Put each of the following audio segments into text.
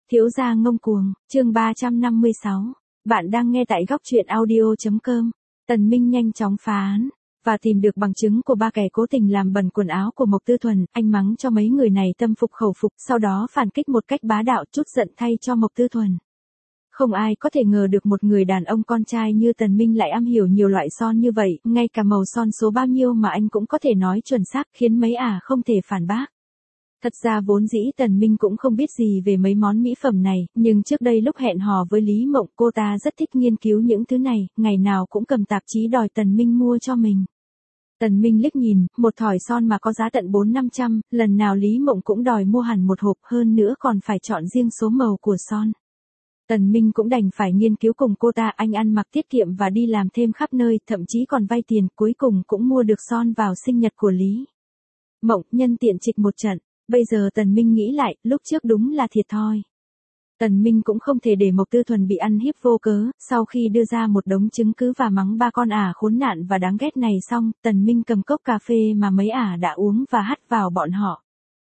Thiếu gia ngông cuồng, chương 356. Bạn đang nghe tại góc truyện audio.com. Tần Minh nhanh chóng phá án và tìm được bằng chứng của ba kẻ cố tình làm bẩn quần áo của Mộc Tư Thuần, anh mắng cho mấy người này tâm phục khẩu phục, sau đó phản kích một cách bá đạo trút giận thay cho Mộc Tư Thuần. Không ai có thể ngờ được một người đàn ông con trai như Tần Minh lại am hiểu nhiều loại son như vậy, ngay cả màu son số bao nhiêu mà anh cũng có thể nói chuẩn xác, khiến mấy không thể phản bác. Thật ra vốn dĩ Tần Minh cũng không biết gì về mấy món mỹ phẩm này, nhưng trước đây lúc hẹn hò với Lý Mộng, cô ta rất thích nghiên cứu những thứ này, ngày nào cũng cầm tạp chí đòi Tần Minh mua cho mình. Tần Minh liếc nhìn, một thỏi son mà có giá tận 400-500, lần nào Lý Mộng cũng đòi mua hẳn một hộp, hơn nữa còn phải chọn riêng số màu của son. Tần Minh cũng đành phải nghiên cứu cùng cô ta, anh ăn mặc tiết kiệm và đi làm thêm khắp nơi, thậm chí còn vay tiền, cuối cùng cũng mua được son vào sinh nhật của Lý Mộng, nhân tiện trịch một trận. Bây giờ Tần Minh nghĩ lại, lúc trước đúng là thiệt thòi. Tần Minh cũng không thể để Mộc Tư Thuần bị ăn hiếp vô cớ, sau khi đưa ra một đống chứng cứ và mắng ba con khốn nạn và đáng ghét này xong, Tần Minh cầm cốc cà phê mà mấy đã uống và hắt vào bọn họ.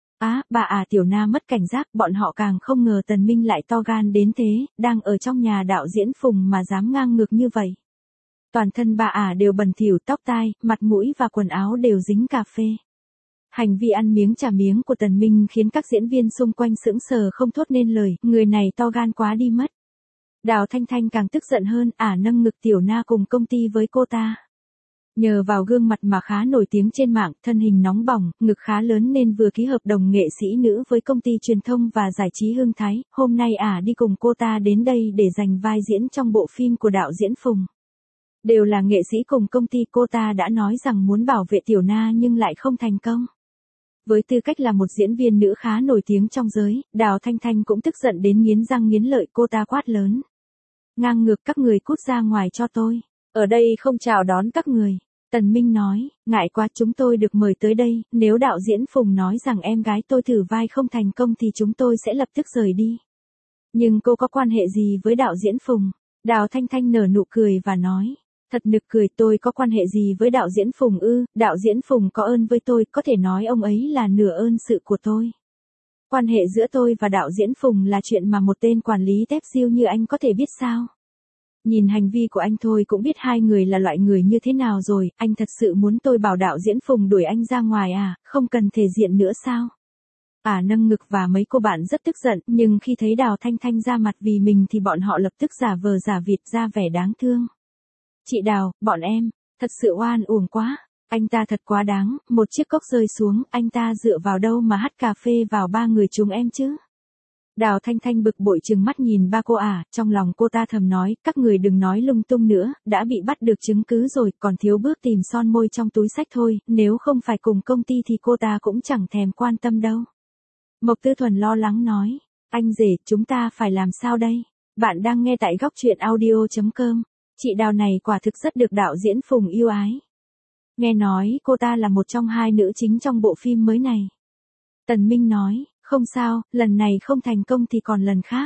Bà Tiểu Na mất cảnh giác, bọn họ càng không ngờ Tần Minh lại to gan đến thế, đang ở trong nhà đạo diễn Phùng mà dám ngang ngược như vậy. Toàn thân bà đều bẩn thỉu, tóc tai, mặt mũi và quần áo đều dính cà phê. Hành vi ăn miếng trả miếng của Tần Minh khiến các diễn viên xung quanh sững sờ không thốt nên lời, người này to gan quá đi mất. Đào Thanh Thanh càng tức giận hơn, nâng ngực Tiểu Na cùng công ty với cô ta. Nhờ vào gương mặt mà khá nổi tiếng trên mạng, thân hình nóng bỏng, ngực khá lớn nên vừa ký hợp đồng nghệ sĩ nữ với công ty truyền thông và giải trí Hưng Thái, hôm nay đi cùng cô ta đến đây để giành vai diễn trong bộ phim của đạo diễn Phùng. Đều là nghệ sĩ cùng công ty, cô ta đã nói rằng muốn bảo vệ Tiểu Na nhưng lại không thành công. Với tư cách là một diễn viên nữ khá nổi tiếng trong giới, Đào Thanh Thanh cũng tức giận đến nghiến răng nghiến lợi, cô ta quát lớn. Ngang ngược, các người cút ra ngoài cho tôi. Ở đây không chào đón các người. Tần Minh nói, ngại quá, chúng tôi được mời tới đây, nếu đạo diễn Phùng nói rằng em gái tôi thử vai không thành công thì chúng tôi sẽ lập tức rời đi. Nhưng cô có quan hệ gì với đạo diễn Phùng? Đào Thanh Thanh nở nụ cười và nói. Thật nực cười, tôi có quan hệ gì với đạo diễn Phùng ư? Đạo diễn Phùng có ơn với tôi, có thể nói ông ấy là nửa ơn sự của tôi. Quan hệ giữa tôi và đạo diễn Phùng là chuyện mà một tên quản lý tép siêu như anh có thể biết sao? Nhìn hành vi của anh thôi cũng biết hai người là loại người như thế nào rồi, anh thật sự muốn tôi bảo đạo diễn Phùng đuổi anh ra ngoài không cần thể diện nữa sao? Nâng ngực và mấy cô bạn rất tức giận, nhưng khi thấy Đào Thanh Thanh ra mặt vì mình thì bọn họ lập tức giả vờ giả vịt ra vẻ đáng thương. Chị Đào, bọn em, thật sự oan uổng quá, anh ta thật quá đáng, một chiếc cốc rơi xuống, anh ta dựa vào đâu mà hắt cà phê vào ba người chúng em chứ? Đào Thanh Thanh bực bội trừng mắt nhìn ba cô trong lòng cô ta thầm nói, các người đừng nói lung tung nữa, đã bị bắt được chứng cứ rồi, còn thiếu bước tìm son môi trong túi xách thôi, nếu không phải cùng công ty thì cô ta cũng chẳng thèm quan tâm đâu. Mộc Tư Thuần lo lắng nói, anh rể, chúng ta phải làm sao đây? Bạn đang nghe tại góc truyện audio.com. Chị Đào này quả thực rất được đạo diễn Phùng yêu ái. Nghe nói cô ta là một trong hai nữ chính trong bộ phim mới này. Tần Minh nói, không sao, lần này không thành công thì còn lần khác.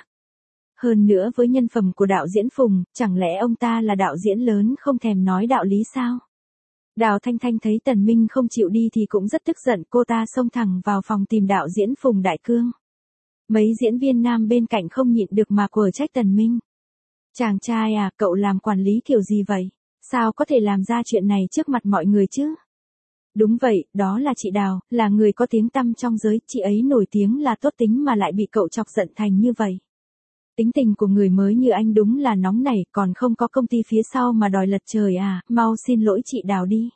Hơn nữa với nhân phẩm của đạo diễn Phùng, chẳng lẽ ông ta là đạo diễn lớn không thèm nói đạo lý sao? Đào Thanh Thanh thấy Tần Minh không chịu đi thì cũng rất tức giận, cô ta xông thẳng vào phòng tìm đạo diễn Phùng Đại Cương. Mấy diễn viên nam bên cạnh không nhịn được mà quở trách Tần Minh. Chàng trai cậu làm quản lý kiểu gì vậy? Sao có thể làm ra chuyện này trước mặt mọi người chứ? Đúng vậy, đó là chị Đào, là người có tiếng tăm trong giới, chị ấy nổi tiếng là tốt tính mà lại bị cậu chọc giận thành như vậy. Tính tình của người mới như anh đúng là nóng nảy, còn không có công ty phía sau mà đòi lật trời mau xin lỗi chị Đào đi.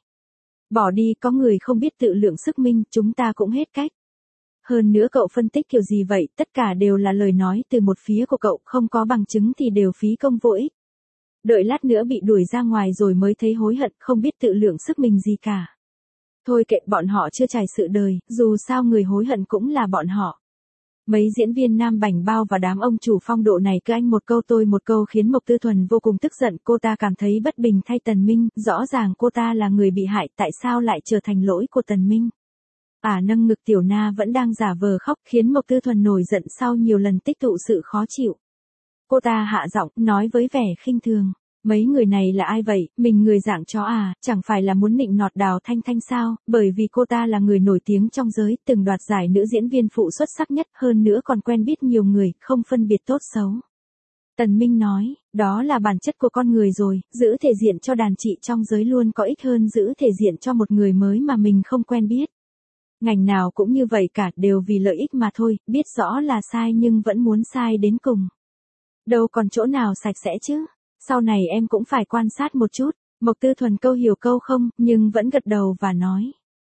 Bỏ đi, có người không biết tự lượng sức mình, chúng ta cũng hết cách. Hơn nữa cậu phân tích kiểu gì vậy, tất cả đều là lời nói từ một phía của cậu, không có bằng chứng thì đều phí công vô ích. Đợi lát nữa bị đuổi ra ngoài rồi mới thấy hối hận, không biết tự lượng sức mình gì cả. Thôi kệ, bọn họ chưa trải sự đời, dù sao người hối hận cũng là bọn họ. Mấy diễn viên nam bảnh bao và đám ông chủ phong độ này cứ anh một câu tôi một câu khiến Mộc Tư Thuần vô cùng tức giận, cô ta cảm thấy bất bình thay Tần Minh, rõ ràng cô ta là người bị hại, tại sao lại trở thành lỗi của Tần Minh? Nâng ngực Tiểu Na vẫn đang giả vờ khóc, khiến Mộc Tư Thuần nổi giận sau nhiều lần tích tụ sự khó chịu. Cô ta hạ giọng, nói với vẻ khinh thường. Mấy người này là ai vậy, mình người dạng chó à, chẳng phải là muốn nịnh nọt Đào Thanh Thanh sao, bởi vì cô ta là người nổi tiếng trong giới, từng đoạt giải nữ diễn viên phụ xuất sắc nhất, hơn nữa còn quen biết nhiều người, không phân biệt tốt xấu. Tần Minh nói, đó là bản chất của con người rồi, giữ thể diện cho đàn chị trong giới luôn có ích hơn giữ thể diện cho một người mới mà mình không quen biết. Ngành nào cũng như vậy cả, đều vì lợi ích mà thôi, biết rõ là sai nhưng vẫn muốn sai đến cùng. Đâu còn chỗ nào sạch sẽ chứ, sau này em cũng phải quan sát một chút. Mộc Tư Thuần câu hiểu câu không, nhưng vẫn gật đầu và nói.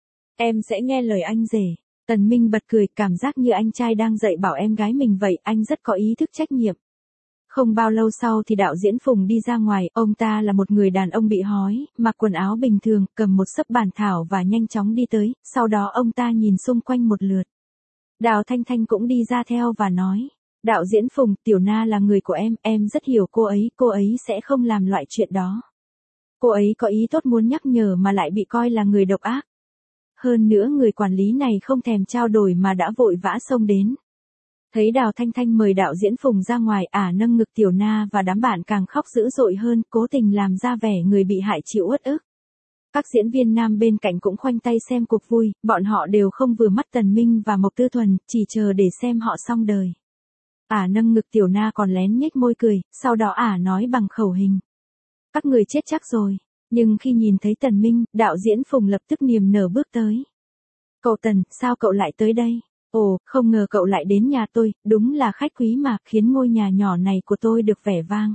Em sẽ nghe lời anh rể. Tần Minh bật cười, cảm giác như anh trai đang dạy bảo em gái mình vậy, anh rất có ý thức trách nhiệm. Không bao lâu sau thì đạo diễn Phùng đi ra ngoài, ông ta là một người đàn ông bị hói, mặc quần áo bình thường, cầm một xấp bản thảo và nhanh chóng đi tới, sau đó ông ta nhìn xung quanh một lượt. Đào Thanh Thanh cũng đi ra theo và nói, đạo diễn Phùng, Tiểu Na là người của em rất hiểu cô ấy sẽ không làm loại chuyện đó. Cô ấy có ý tốt muốn nhắc nhở mà lại bị coi là người độc ác. Hơn nữa người quản lý này không thèm trao đổi mà đã vội vã xông đến. Thấy Đào Thanh Thanh mời đạo diễn Phùng ra ngoài, nâng ngực Tiểu Na và đám bạn càng khóc dữ dội hơn, cố tình làm ra vẻ người bị hại chịu uất ức. Các diễn viên nam bên cạnh cũng khoanh tay xem cuộc vui, bọn họ đều không vừa mắt Tần Minh và Mộc Tư Thuần, chỉ chờ để xem họ xong đời. Nâng ngực Tiểu Na còn lén nhếch môi cười, sau đó nói bằng khẩu hình. Các người chết chắc rồi. Nhưng khi nhìn thấy Tần Minh, đạo diễn Phùng lập tức niềm nở bước tới. Cậu Tần, sao cậu lại tới đây? Ồ, không ngờ cậu lại đến nhà tôi, đúng là khách quý mà, khiến ngôi nhà nhỏ này của tôi được vẻ vang.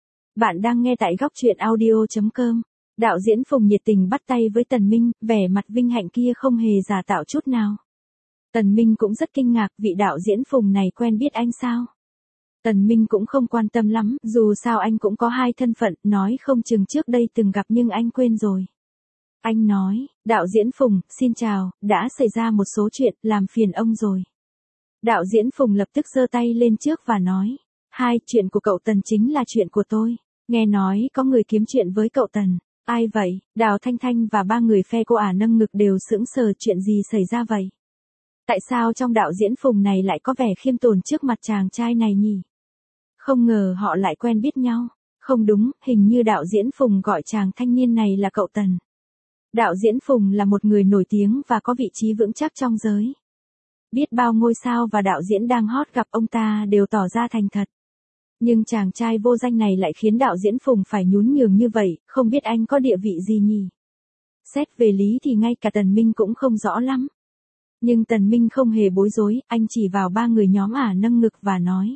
Bạn đang nghe tại góc truyện audio.com. Đạo diễn Phùng nhiệt tình bắt tay với Tần Minh, vẻ mặt vinh hạnh kia không hề giả tạo chút nào. Tần Minh cũng rất kinh ngạc, vị đạo diễn Phùng này quen biết anh sao? Tần Minh cũng không quan tâm lắm, dù sao anh cũng có hai thân phận, nói không chừng trước đây từng gặp nhưng anh quên rồi. Anh nói, đạo diễn Phùng, xin chào, đã xảy ra một số chuyện, làm phiền ông rồi. Đạo diễn Phùng lập tức giơ tay lên trước và nói, chuyện của cậu Tần chính là chuyện của tôi. Nghe nói có người kiếm chuyện với cậu Tần. Ai vậy? Đào Thanh Thanh và ba người phe cô nâng ngực đều sững sờ, chuyện gì xảy ra vậy? Tại sao trong đạo diễn Phùng này lại có vẻ khiêm tốn trước mặt chàng trai này nhỉ? Không ngờ họ lại quen biết nhau. Không đúng, hình như đạo diễn Phùng gọi chàng thanh niên này là cậu Tần. Đạo diễn Phùng là một người nổi tiếng và có vị trí vững chắc trong giới. Biết bao ngôi sao và đạo diễn đang hot gặp ông ta đều tỏ ra thành thật. Nhưng chàng trai vô danh này lại khiến đạo diễn Phùng phải nhún nhường như vậy, không biết anh có địa vị gì nhỉ? Xét về lý thì ngay cả Tần Minh cũng không rõ lắm. Nhưng Tần Minh không hề bối rối, anh chỉ vào ba người nhóm nâng ngực và nói.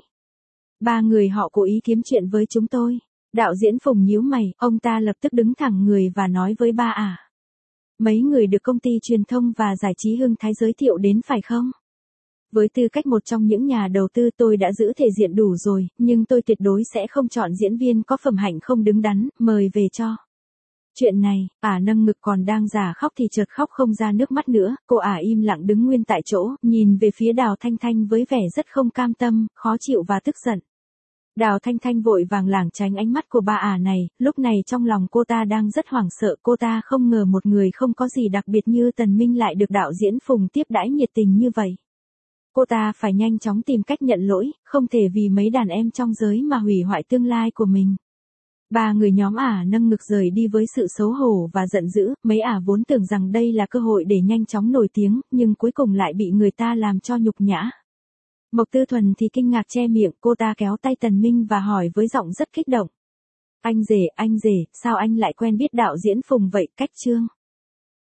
Ba người họ cố ý kiếm chuyện với chúng tôi. Đạo diễn Phùng nhíu mày, ông ta lập tức đứng thẳng người và nói với ba mấy người được công ty truyền thông và giải trí Hưng Thái giới thiệu đến phải không? Với tư cách một trong những nhà đầu tư tôi đã giữ thể diện đủ rồi, nhưng tôi tuyệt đối sẽ không chọn diễn viên có phẩm hạnh không đứng đắn, mời về cho. Chuyện này, nâng ngực còn đang giả khóc thì chợt khóc không ra nước mắt nữa, cô im lặng đứng nguyên tại chỗ, nhìn về phía Đào Thanh Thanh với vẻ rất không cam tâm, khó chịu và tức giận. Đào Thanh Thanh vội vàng lảng tránh ánh mắt của bà này, lúc này trong lòng cô ta đang rất hoảng sợ, cô ta không ngờ một người không có gì đặc biệt như Tần Minh lại được đạo diễn Phùng tiếp đãi nhiệt tình như vậy. Cô ta phải nhanh chóng tìm cách nhận lỗi, không thể vì mấy đàn em trong giới mà hủy hoại tương lai của mình. Ba người nhóm nâng ngực rời đi với sự xấu hổ và giận dữ, mấy vốn tưởng rằng đây là cơ hội để nhanh chóng nổi tiếng, nhưng cuối cùng lại bị người ta làm cho nhục nhã. Mộc Tư Thuần thì kinh ngạc che miệng, cô ta kéo tay Tần Minh và hỏi với giọng rất kích động. Anh rể, sao anh lại quen biết đạo diễn Phùng vậy, cách chương?